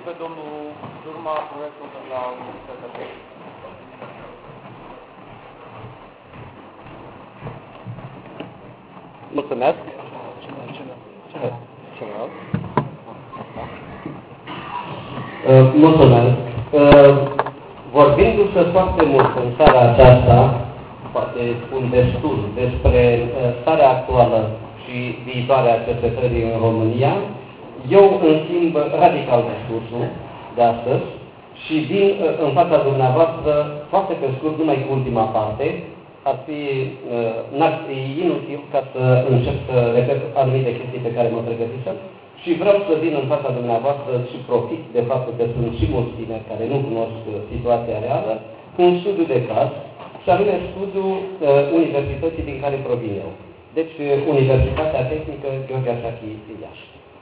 pe domnul Durma, proiectul de la Universitatea Tehnică. Mulțumesc. Mulțumesc. Vorbindu-se foarte mult în seara aceasta, poate spun destul, despre starea actuală și viitoarea cercetării în România, eu îmi schimb radical discursul de astăzi și vin în fața dumneavoastră foarte pe scurt, numai cu ultima parte. Ar fi inutil ca să încep să repet anumite chestii pe care mă pregătisem și vreau să vin în fața dumneavoastră și profit de faptul că sunt și mulți tineri care nu cunosc situația reală, cu un studiu de caz, și anume studiul universității din care provin eu. Deci, Universitatea Tehnică Gheorghe Arșachi Iași.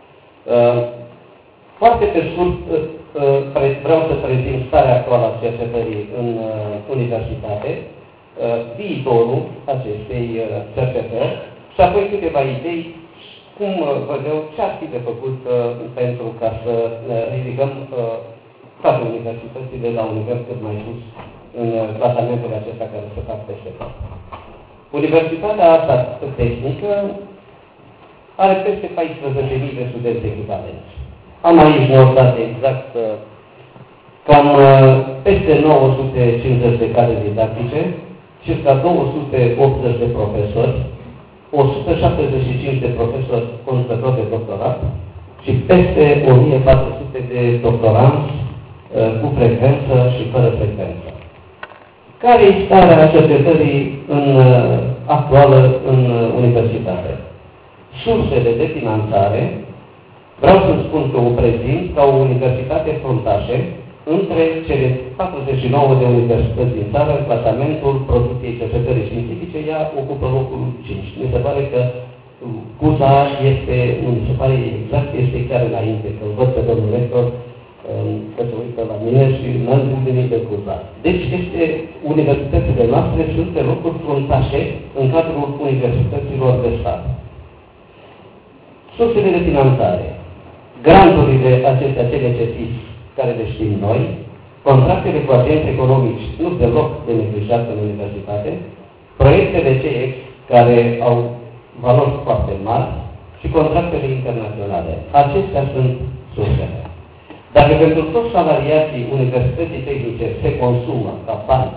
Foarte pe scurt, vreau să prezint starea actuală a cercetării în universitate, viitorul acestei cercetări și apoi câteva idei cum văd eu ce ar fi de făcut pentru ca să ridicăm toate universitățile la un nivel cât mai sus în clasamentele acestea care se fac peste tot. Universitatea asta tehnică are peste 14.000 de studenți echivalenți. Am aici notate exact cam peste 950 de cadre didactice, circa 280 de profesori, 175 de profesori conducători de doctorat și peste 1400 de doctoranți cu frecvență și fără frecvență. Care e starea cercetării actuală în universitate? Sursele de finanțare, vreau să spun că o prezint ca o universitate fruntașă între cele 49 de universități din țară, în clasamentul producției cercetării științifice, ea ocupă locul 5. Mi se pare că CUZA este, nu mi se pare exact, este chiar înainte, că văd pe domnul rector că se uită la mine și n-am întâlnit pe CUZA. Deci universitățile noastre sunt pe locuri fruntașe în cadrul universităților de stat. Sursele de finanțare, granturile acestea CNCFIS, care le știm noi, contractele cu agenți economici nu deloc de neglijat în universitate, proiectele CX, care au valori foarte mari, și contractele internaționale. Acestea sunt sursele. Dacă pentru toți salariații Universității Tehnice se consumă ca bani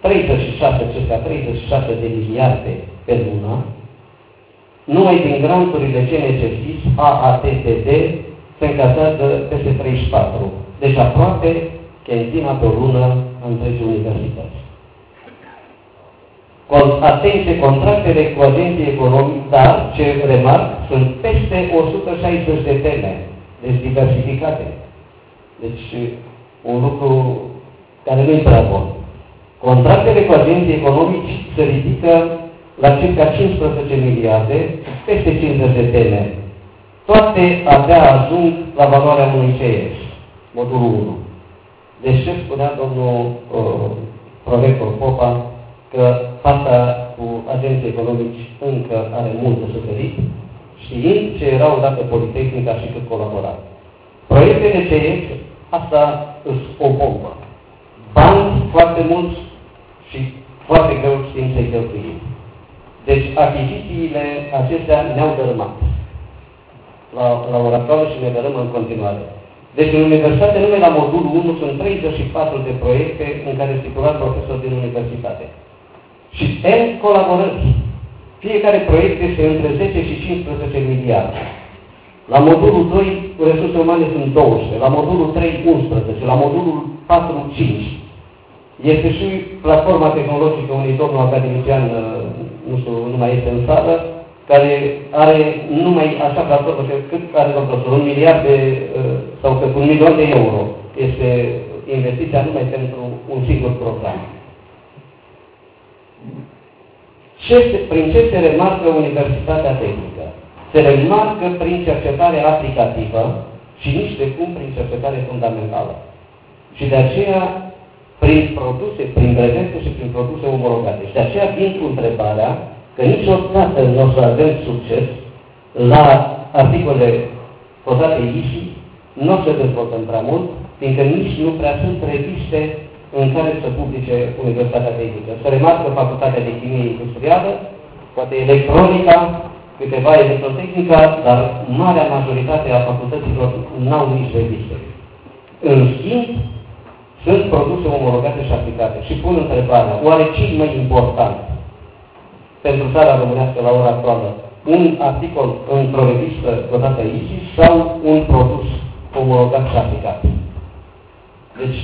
36 de miliarde pe lună, numai din granturile CNCFIS, AATTD, se încasează peste 34. Deci aproape chentina pe o lună în întregii universități. Atenție, contractele cu agenții economici, dar, ce remarc, sunt peste 160 de teme, deci diversificate. Deci un lucru care nu-i prea bun. Contractele cu agenții economici se ridică la circa 15 miliarde, peste 50 de teme. Toate abia ajung la valoarea unui CS, modulul 1. Deci ce spunea domnul prorector Popa, că partea cu agenții economici încă are mult de suferit, știind ce era odată Politehnica și cât colabora. Proiectele CS, asta îs o bombă. Bani foarte mulți și foarte greu știm să-i cheltuim. Deci achizițiile acestea ne-au dărâmat la ora actuală și ne dărâmă în continuare. Deci în universitate, numai la modulul 1, sunt 34 de proiecte în care stipulat profesori din universitate. Și N colaborări. Fiecare proiect este între 10 și 15 miliarde. La modulul 2, resurse umane sunt 12, la modulul 3, 11, la modulul 4, 5. Este și platforma tehnologică unui domnul academician, nu știu, nu mai este în sală, care are numai așa platformă, cât are domnul profesor, 1 miliard sau că 1 milion de euro este investiția numai pentru un singur program. Prin ce se remarcă Universitatea Tehnică? Se remarcă prin cercetare aplicativă și nici de cum prin cercetare fundamentală. Și de aceea, prin produse, prin brevete și prin produse omologate. Și de aceea vin cu întrebarea că niciodată nu o să avem succes la articole cotate ISI nu o să dezvoltăm prea mult, fiindcă nici nu prea sunt reviste în care să publice Universitatea Tehnică. Se remarcă Facultatea de Chimie Industrială, poate electronica, câteva electrotehnica, dar marea majoritate a facultăților n-au nici reviste. În schimb, sunt produse omologate și aplicate. Și pun întrebarea, oare ce e mai important pentru țara românească la ora actuală? Un articol într-o revistă cotată ISIS sau un produs omologat și aplicat? Deci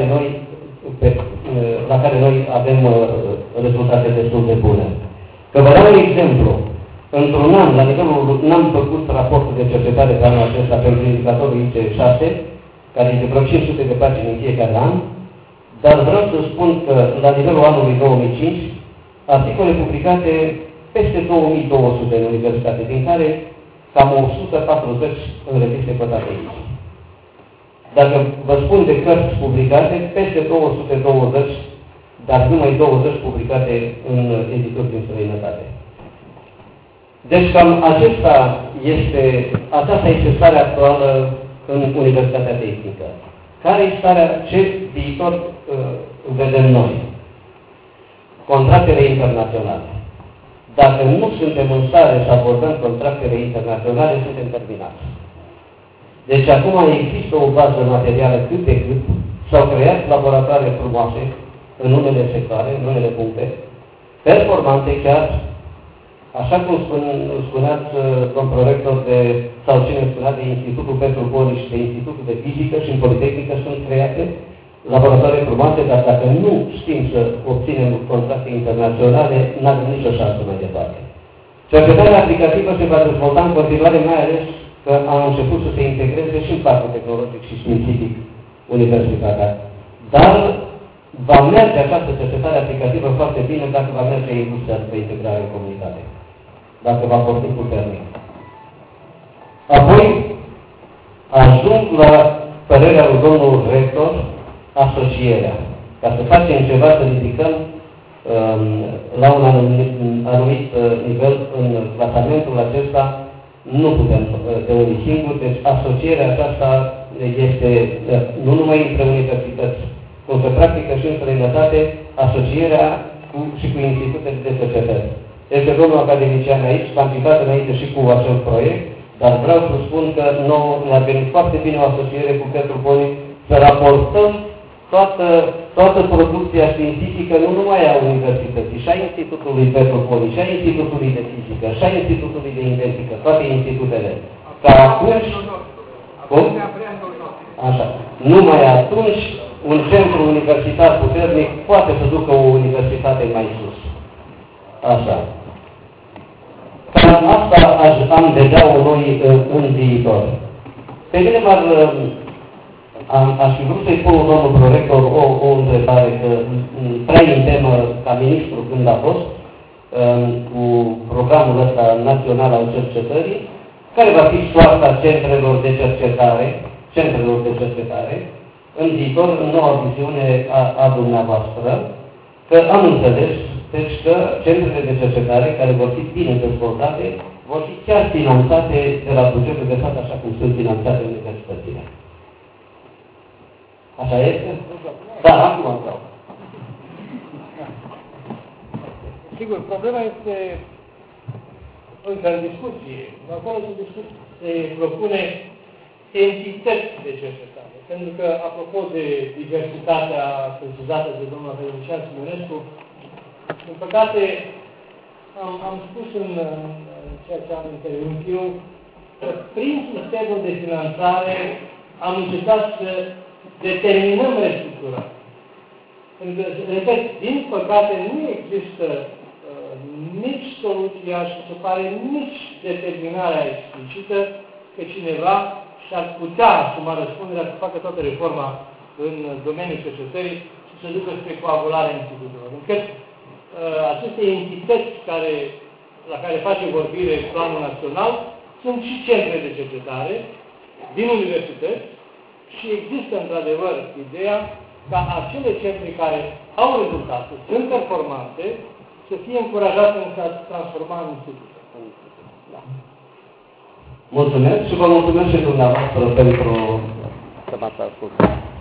la care noi avem rezultate destul de bune. Că vă dau un exemplu. Într-un an, la nivelul, n-am făcut raportul de cercetare pe anul acesta pentru indicatorul IC6, care este vreo 500 de pagini în fiecare an, dar vreau să spun că la nivelul anului 2005, articole publicate peste 2200 în universitate, din care cam 140 în reviste cotate aici. Dacă vă spun de cărți publicate, peste 220, dar numai 20 publicate în edituri din străinătate. Deci cam aceasta este starea actuală în Universitatea Tehnică. Care este starea, ce viitor vedem noi? Contractele internaționale. Dacă nu suntem în stare să abordăm contractele internaționale, suntem terminați. Deci acum există o bază materială cât de cât, s-au creat laboratoare frumoase în unele sectoare, în unele puncte, performante chiar, așa cum spuneați, domn prorector, sau cine spunea de Institutul Petru Boli și de Institutul de Fizică și în Politehnică sunt create laboratoare frumoase, dar dacă nu știm să obținem contracte internaționale, n-avem nicio șansă mai departe. Cercetarea aplicativă se va dezvolta în continuare, mai ales că a început să se integreze și în parcul tehnologic și științific universitatea. Dar va merge această cercetare aplicativă foarte bine dacă va merge industria după integrare în comunitate. Dacă va porni puternic. Apoi, ajung la părerea lui domnul rector, asocierea. Ca să facem ceva, să ridicăm la un anumit nivel în clasamentul acesta, nu putem de unii singuri, deci asocierea aceasta este nu numai între universități, cum se practică și în străinătate, asocierea și cu institutele de cercetări. Este domnul academician aici, v-am citat înainte și cu acel proiect, dar vreau să spun că nouă ne-a venit foarte bine o asociere cu Petru Boli să raportăm toată producția științifică, nu numai a universității, și a Institutului Petru Boli, și a Institutului de Fizică, și a Institutului de Invențică, toate institutele. Ca atunci, cum? Așa. Numai atunci, un centru universitar puternic poate să ducă o universitate mai sus. Așa. Cam asta am vedea-o noi în viitor. Pe mine aș fi vrut să-i pun domnul prorector o întrebare, că prea în temă ca ministru când a fost, cu programul ăsta național al cercetării, care va fi soarta centrelor de cercetare, în viitor, în noua viziune a dumneavoastră, că am înțeles, deci că centrele de cercetare care vor fi bine dezvoltate, vor fi chiar finanțate de la bugetul de stat, așa cum sunt finanțate universitățile. Așa este? Da, acum vreau. Sigur, problema este încă în discuție. Acolo se propune entități de cercetare. Pentru că, apropo de diversitatea precizată de domnul academician Simonescu, în păcate, am spus în ceea ce am intervenit eu, că prin sistemul de finanțare am încercat să determinăm restructurarea. Pentru că, repet, din păcate, nu există nici soluția și se pare nici determinarea explicită că cineva și-ar putea asuma răspunderea să facă toată reforma în domeniul cercetării și să ducă spre coagularea institutelor. Încât aceste entități la care face vorbire planul național sunt și centre de cercetare din universități și există într-adevăr ideea ca acele centre care au rezultate, sunt performante, să fie încurajate în a transforma în institute. Da. Mulțumesc și vă mulțumesc și dumneavoastră pentru m-ați ascultat.